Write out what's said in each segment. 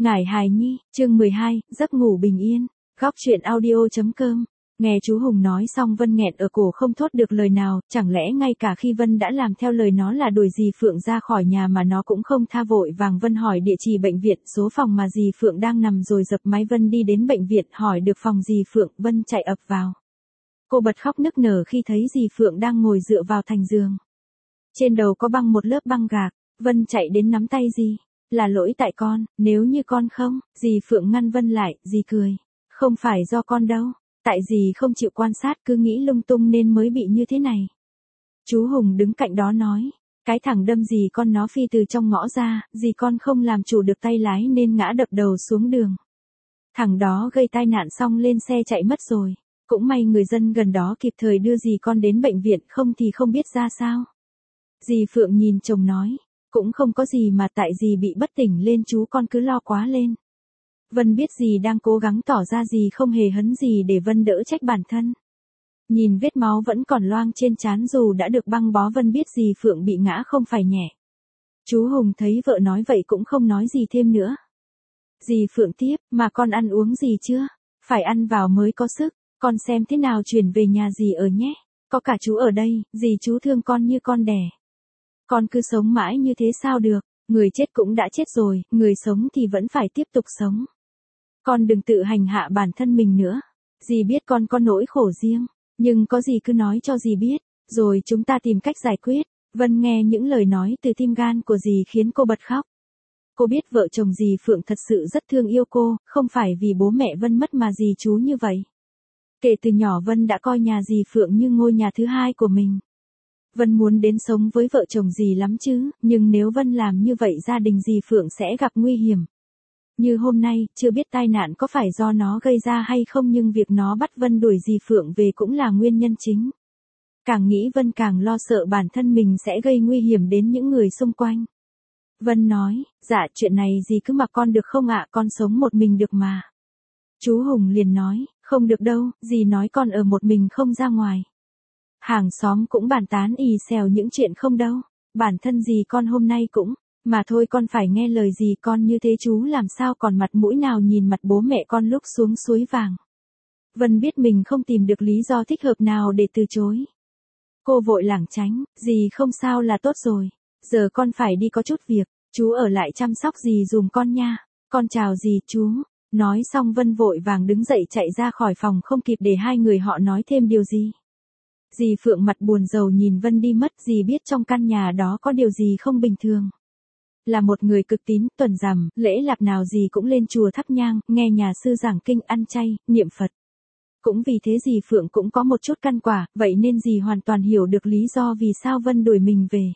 Ngải hài nhi, chương 12, giấc ngủ bình yên. Góc truyện audio.com. Nghe chú Hùng nói xong Vân nghẹn ở cổ không thốt được lời nào, chẳng lẽ ngay cả khi Vân đã làm theo lời nó là đuổi dì Phượng ra khỏi nhà mà nó cũng không tha. Vội vàng Vân hỏi địa chỉ bệnh viện, số phòng mà dì Phượng đang nằm rồi dập máy. Vân đi đến bệnh viện hỏi được phòng dì Phượng, Vân chạy ập vào. Cô bật khóc nức nở khi thấy dì Phượng đang ngồi dựa vào thành giường. Trên đầu có băng một lớp băng gạc. Vân chạy đến nắm tay dì. Là lỗi tại con, nếu như con không, dì Phượng ngăn Vân lại, dì cười. Không phải do con đâu, tại dì không chịu quan sát cứ nghĩ lung tung nên mới bị như thế này. Chú Hùng đứng cạnh đó nói, cái thằng đâm dì con nó phi từ trong ngõ ra, dì con không làm chủ được tay lái nên ngã đập đầu xuống đường. Thằng đó gây tai nạn xong lên xe chạy mất rồi, cũng may người dân gần đó kịp thời đưa dì con đến bệnh viện, không thì không biết ra sao. Dì Phượng nhìn chồng nói. Cũng không có gì mà tại dì bị bất tỉnh lên chú con cứ lo quá lên. Vân biết dì đang cố gắng tỏ ra dì không hề hấn gì để Vân đỡ trách bản thân. Nhìn vết máu vẫn còn loang trên trán dù đã được băng bó, Vân biết dì Phượng bị ngã không phải nhẹ. Chú Hùng thấy vợ nói vậy cũng không nói gì thêm nữa. Dì Phượng tiếp, mà con ăn uống gì chưa? Phải ăn vào mới có sức, con xem thế nào chuyển về nhà dì ở nhé. Có cả chú ở đây, dì chú thương con như con đẻ. Con cứ sống mãi như thế sao được, người chết cũng đã chết rồi, người sống thì vẫn phải tiếp tục sống. Con đừng tự hành hạ bản thân mình nữa. Dì biết con có nỗi khổ riêng, nhưng có gì cứ nói cho dì biết, rồi chúng ta tìm cách giải quyết. Vân nghe những lời nói từ tim gan của dì khiến cô bật khóc. Cô biết vợ chồng dì Phượng thật sự rất thương yêu cô, không phải vì bố mẹ Vân mất mà dì chú như vậy. Kể từ nhỏ Vân đã coi nhà dì Phượng như ngôi nhà thứ hai của mình. Vân muốn đến sống với vợ chồng dì lắm chứ, nhưng nếu Vân làm như vậy gia đình dì Phượng sẽ gặp nguy hiểm. Như hôm nay, chưa biết tai nạn có phải do nó gây ra hay không, nhưng việc nó bắt Vân đuổi dì Phượng về cũng là nguyên nhân chính. Càng nghĩ Vân càng lo sợ bản thân mình sẽ gây nguy hiểm đến những người xung quanh. Vân nói, dạ chuyện này dì cứ mặc con được không ạ, con sống một mình được mà. Chú Hùng liền nói, không được đâu, dì nói con ở một mình không ra ngoài. Hàng xóm cũng bàn tán ì xèo những chuyện không đâu, bản thân dì con hôm nay cũng, mà thôi con phải nghe lời dì con như thế chú làm sao còn mặt mũi nào nhìn mặt bố mẹ con lúc xuống suối vàng. Vân biết mình không tìm được lý do thích hợp nào để từ chối. Cô vội lảng tránh, dì không sao là tốt rồi, giờ con phải đi có chút việc, chú ở lại chăm sóc dì dùm con nha, con chào dì chú. Nói xong Vân vội vàng đứng dậy chạy ra khỏi phòng, không kịp để hai người họ nói thêm điều gì. Dì Phượng mặt buồn rầu nhìn Vân đi mất, dì biết trong căn nhà đó có điều gì không bình thường. Là một người cực tín, tuần rằm, lễ lạp nào dì cũng lên chùa thắp nhang, nghe nhà sư giảng kinh, ăn chay, niệm Phật. Cũng vì thế dì Phượng cũng có một chút căn quả, vậy nên dì hoàn toàn hiểu được lý do vì sao Vân đuổi mình về.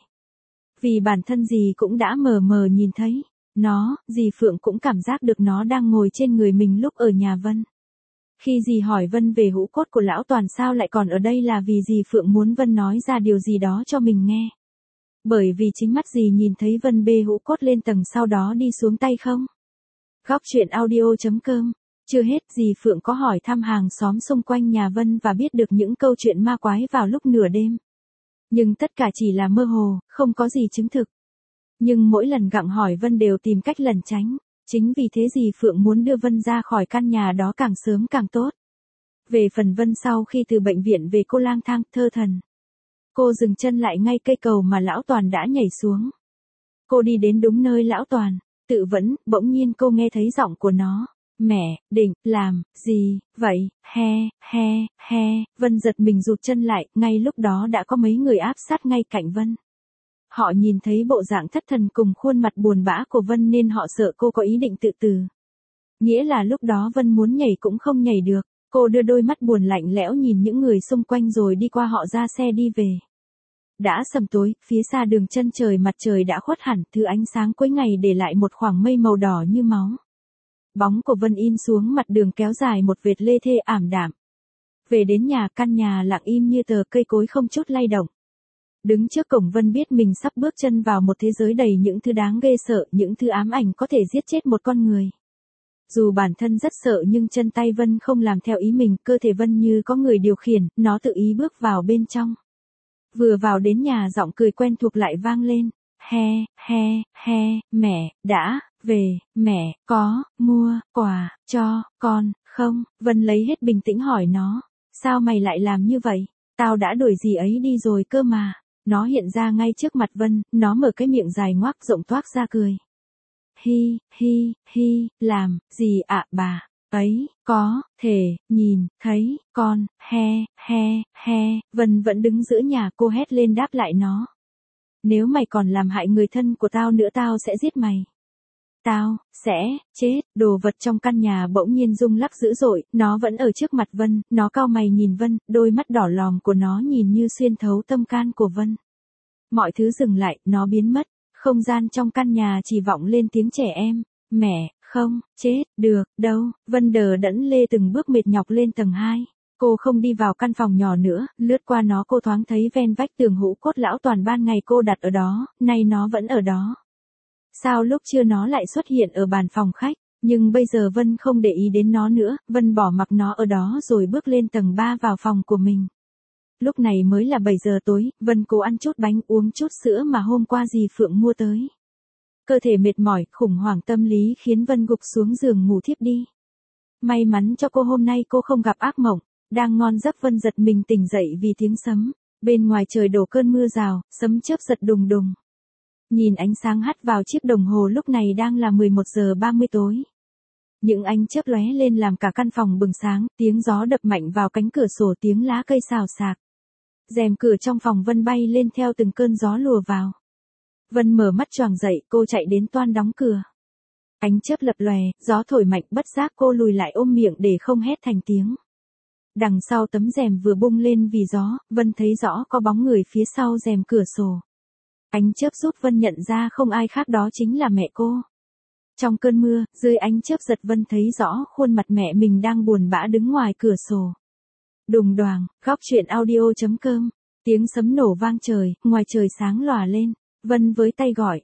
Vì bản thân dì cũng đã mờ mờ nhìn thấy nó, dì Phượng cũng cảm giác được nó đang ngồi trên người mình lúc ở nhà Vân. Khi dì hỏi Vân về hũ cốt của lão Toàn sao lại còn ở đây là vì dì Phượng muốn Vân nói ra điều gì đó cho mình nghe. Bởi vì chính mắt dì nhìn thấy Vân bê hũ cốt lên tầng sau đó đi xuống tay không. Góc truyện audio.com. Chưa hết, dì Phượng có hỏi thăm hàng xóm xung quanh nhà Vân và biết được những câu chuyện ma quái vào lúc nửa đêm. Nhưng tất cả chỉ là mơ hồ, không có gì chứng thực. Nhưng mỗi lần gặng hỏi Vân đều tìm cách lẩn tránh. Chính vì thế dì Phượng muốn đưa Vân ra khỏi căn nhà đó càng sớm càng tốt. Về phần Vân sau khi từ bệnh viện về cô lang thang, thơ thần. Cô dừng chân lại ngay cây cầu mà lão Toàn đã nhảy xuống. Cô đi đến đúng nơi lão Toàn tự vẫn, bỗng nhiên cô nghe thấy giọng của nó. Mẹ, định, làm, gì, vậy, he. Vân giật mình rụt chân lại, ngay lúc đó đã có mấy người áp sát ngay cạnh Vân. Họ nhìn thấy bộ dạng thất thần cùng khuôn mặt buồn bã của Vân nên họ sợ cô có ý định tự tử. Nghĩa là lúc đó Vân muốn nhảy cũng không nhảy được. Cô đưa đôi mắt buồn lạnh lẽo nhìn những người xung quanh rồi đi qua họ ra xe đi về. Đã sầm tối, phía xa đường chân trời mặt trời đã khuất hẳn, thứ ánh sáng cuối ngày để lại một khoảng mây màu đỏ như máu. Bóng của Vân in xuống mặt đường kéo dài một vệt lê thê ảm đạm. Về đến nhà, căn nhà lặng im như tờ cây cối không chút lay động. Đứng trước cổng Vân biết mình sắp bước chân vào một thế giới đầy những thứ đáng ghê sợ, những thứ ám ảnh có thể giết chết một con người. Dù bản thân rất sợ nhưng chân tay Vân không làm theo ý mình, cơ thể Vân như có người điều khiển, nó tự ý bước vào bên trong. Vừa vào đến nhà giọng cười quen thuộc lại vang lên. He, mẹ, đã, về, mẹ, có, mua, quà, cho, con, không? Vân lấy hết bình tĩnh hỏi nó. Sao mày lại làm như vậy? Tao đã đuổi dì ấy đi rồi cơ mà. Nó hiện ra ngay trước mặt Vân, nó mở cái miệng dài ngoác rộng toác ra cười. Hi, hi, hi, làm, gì ạ bà? Ấy, có, thể, nhìn, thấy, con, he, Vân vẫn đứng giữa nhà, cô hét lên đáp lại nó. Nếu mày còn làm hại người thân của tao nữa tao sẽ giết mày. Tao, sẽ, chết, đồ vật trong căn nhà bỗng nhiên rung lắc dữ dội, nó vẫn ở trước mặt Vân, nó cau mày nhìn Vân, đôi mắt đỏ lòm của nó nhìn như xuyên thấu tâm can của Vân. Mọi thứ dừng lại, nó biến mất, không gian trong căn nhà chỉ vọng lên tiếng trẻ em, mẹ, không, chết, được, đâu, Vân đờ đẫn lê từng bước mệt nhọc lên tầng 2. Cô không đi vào căn phòng nhỏ nữa, lướt qua nó cô thoáng thấy ven vách tường hũ cốt lão toàn ban ngày cô đặt ở đó, nay nó vẫn ở đó. Sao lúc trưa nó lại xuất hiện ở bàn phòng khách, nhưng bây giờ Vân không để ý đến nó nữa, Vân bỏ mặc nó ở đó rồi bước lên tầng 3 vào phòng của mình. Lúc này mới là 7 giờ tối, Vân cố ăn chút bánh uống chút sữa mà hôm qua dì Phượng mua tới. Cơ thể mệt mỏi, khủng hoảng tâm lý khiến Vân gục xuống giường ngủ thiếp đi. May mắn cho cô hôm nay cô không gặp ác mộng, đang ngon giấc Vân giật mình tỉnh dậy vì tiếng sấm, bên ngoài trời đổ cơn mưa rào, sấm chớp giật đùng đùng. Nhìn ánh sáng hắt vào chiếc đồng hồ lúc này đang là 11 giờ 30 tối. Những ánh chớp lóe lên làm cả căn phòng bừng sáng, tiếng gió đập mạnh vào cánh cửa sổ tiếng lá cây xào xạc. Rèm cửa trong phòng Vân bay lên theo từng cơn gió lùa vào. Vân mở mắt choàng dậy, cô chạy đến toan đóng cửa. Ánh chớp lập lòe, gió thổi mạnh bất giác cô lùi lại ôm miệng để không hét thành tiếng. Đằng sau tấm rèm vừa bung lên vì gió, Vân thấy rõ có bóng người phía sau rèm cửa sổ. Ánh chớp giúp Vân nhận ra không ai khác đó chính là mẹ cô. Trong cơn mưa, dưới ánh chớp giật Vân thấy rõ khuôn mặt mẹ mình đang buồn bã đứng ngoài cửa sổ. Đùng đoàng, góc truyện audio.com, tiếng sấm nổ vang trời, ngoài trời sáng lòa lên. Vân với tay gọi,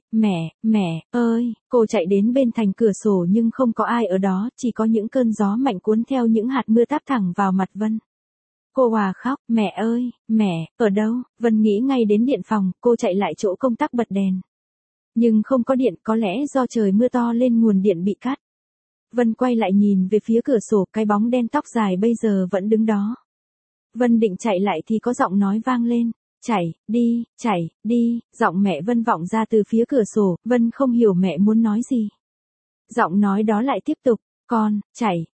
mẹ ơi, cô chạy đến bên thành cửa sổ nhưng không có ai ở đó, chỉ có những cơn gió mạnh cuốn theo những hạt mưa táp thẳng vào mặt Vân. Cô òa khóc, mẹ ơi, mẹ, ở đâu? Vân nghĩ ngay đến điện phòng, cô chạy lại chỗ công tắc bật đèn. Nhưng không có điện, có lẽ do trời mưa to lên nguồn điện bị cắt. Vân quay lại nhìn về phía cửa sổ, cái bóng đen tóc dài bây giờ vẫn đứng đó. Vân định chạy lại thì có giọng nói vang lên. Chạy đi, giọng mẹ Vân vọng ra từ phía cửa sổ, Vân không hiểu mẹ muốn nói gì. Giọng nói đó lại tiếp tục, con, chạy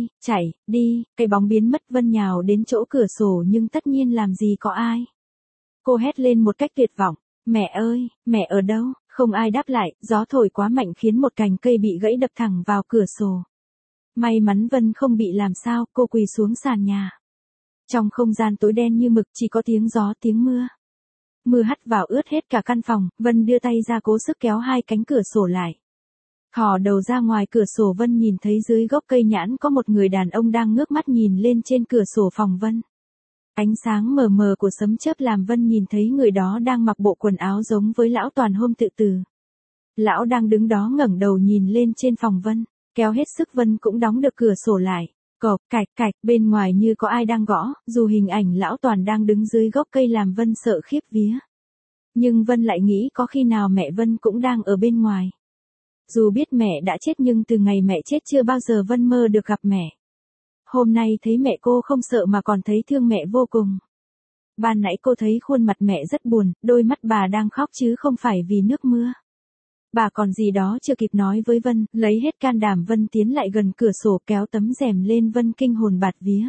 đi, cái bóng biến mất Vân nhào đến chỗ cửa sổ nhưng tất nhiên làm gì có ai. Cô hét lên một cách tuyệt vọng, mẹ ơi, mẹ ở đâu, không ai đáp lại, gió thổi quá mạnh khiến một cành cây bị gãy đập thẳng vào cửa sổ. May mắn Vân không bị làm sao, cô quỳ xuống sàn nhà. Trong không gian tối đen như mực chỉ có tiếng gió tiếng mưa. Mưa hắt vào ướt hết cả căn phòng, Vân đưa tay ra cố sức kéo hai cánh cửa sổ lại. Thò đầu ra ngoài cửa sổ Vân nhìn thấy dưới gốc cây nhãn có một người đàn ông đang ngước mắt nhìn lên trên cửa sổ phòng Vân. Ánh sáng mờ mờ của sấm chớp làm Vân nhìn thấy người đó đang mặc bộ quần áo giống với lão Toàn hôm tự tử. Lão đang đứng đó ngẩng đầu nhìn lên trên phòng Vân, kéo hết sức Vân cũng đóng được cửa sổ lại. Cộp, cạch, bên ngoài như có ai đang gõ, dù hình ảnh lão Toàn đang đứng dưới gốc cây làm Vân sợ khiếp vía. Nhưng Vân lại nghĩ có khi nào mẹ Vân cũng đang ở bên ngoài. Dù biết mẹ đã chết nhưng từ ngày mẹ chết chưa bao giờ Vân mơ được gặp mẹ. Hôm nay thấy mẹ cô không sợ mà còn thấy thương mẹ vô cùng. Ban nãy cô thấy khuôn mặt mẹ rất buồn, đôi mắt bà đang khóc chứ không phải vì nước mưa. Bà còn gì đó chưa kịp nói với Vân, lấy hết can đảm Vân tiến lại gần cửa sổ kéo tấm rèm lên Vân kinh hồn bạt vía.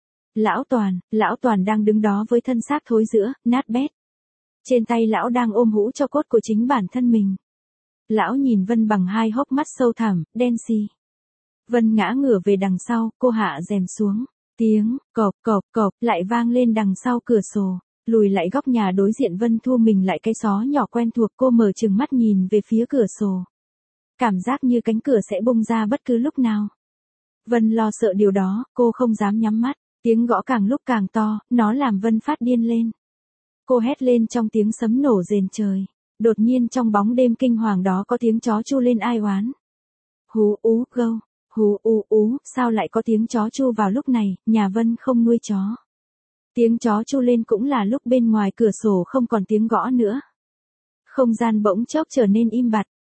Lão Toàn đang đứng đó với thân xác thối rữa, nát bét. Trên tay lão đang ôm hũ cho cốt của chính bản thân mình. Lão nhìn Vân bằng hai hốc mắt sâu thẳm, đen xì. Vân ngã ngửa về đằng sau, cô hạ rèm xuống. Tiếng, cộp, lại vang lên đằng sau cửa sổ. Lùi lại góc nhà đối diện Vân thu mình lại cái xó nhỏ quen thuộc cô mở trừng mắt nhìn về phía cửa sổ. Cảm giác như cánh cửa sẽ bung ra bất cứ lúc nào. Vân lo sợ điều đó, cô không dám nhắm mắt. Tiếng gõ càng lúc càng to, nó làm Vân phát điên lên. Cô hét lên trong tiếng sấm nổ rền trời. Đột nhiên trong bóng đêm kinh hoàng đó có tiếng chó chu lên ai oán. Hú ú gâu, hú ú, sao lại có tiếng chó chu vào lúc này, nhà Vân không nuôi chó. Tiếng chó chu lên cũng là lúc bên ngoài cửa sổ không còn tiếng gõ nữa. Không gian bỗng chốc trở nên im bặt,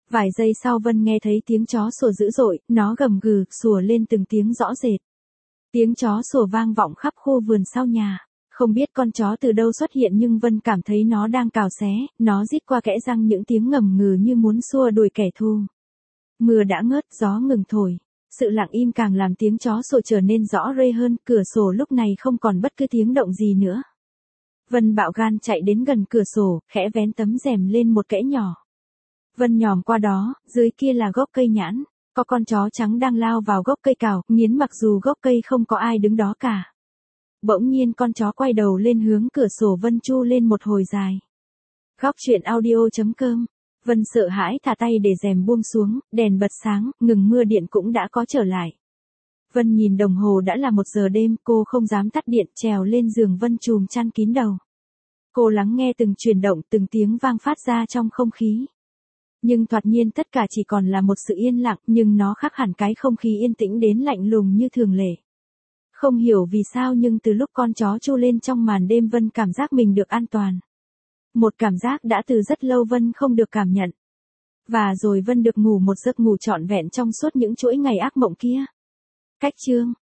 Vài giây sau Vân nghe thấy tiếng chó sủa dữ dội, nó gầm gừ, sủa lên từng tiếng rõ rệt. Tiếng chó sủa vang vọng khắp khu vườn sau nhà. Không biết con chó từ đâu xuất hiện nhưng Vân cảm thấy nó đang cào xé, nó rít qua kẽ răng những tiếng ngầm ngừ như muốn xua đuổi kẻ thù. Mưa đã ngớt, gió ngừng thổi. Sự lặng im càng làm tiếng chó sủa trở nên rõ rệt hơn, cửa sổ lúc này không còn bất cứ tiếng động gì nữa. Vân bạo gan chạy đến gần cửa sổ, khẽ vén tấm rèm lên một kẽ nhỏ. Vân nhòm qua đó, dưới kia là gốc cây nhãn, có con chó trắng đang lao vào gốc cây cào, nghiến mặc dù gốc cây không có ai đứng đó cả. Bỗng nhiên con chó quay đầu lên hướng cửa sổ, Vân chu lên một hồi dài. Góc truyện audio.com. Vân sợ hãi thả tay để rèm buông xuống, đèn bật sáng, ngừng mưa, điện cũng đã có trở lại. Vân nhìn đồng hồ đã là 1 giờ đêm, cô không dám tắt điện, trèo lên giường Vân trùm chăn kín đầu. Cô lắng nghe từng chuyển động, từng tiếng vang phát ra trong không khí. Nhưng thoạt nhiên tất cả chỉ còn là một sự yên lặng, nhưng nó khác hẳn cái không khí yên tĩnh đến lạnh lùng như thường lệ. Không hiểu vì sao nhưng từ lúc con chó chu lên trong màn đêm Vân cảm giác mình được an toàn. Một cảm giác đã từ rất lâu Vân không được cảm nhận. Và rồi Vân được ngủ một giấc ngủ trọn vẹn trong suốt những chuỗi ngày ác mộng kia. Cách chương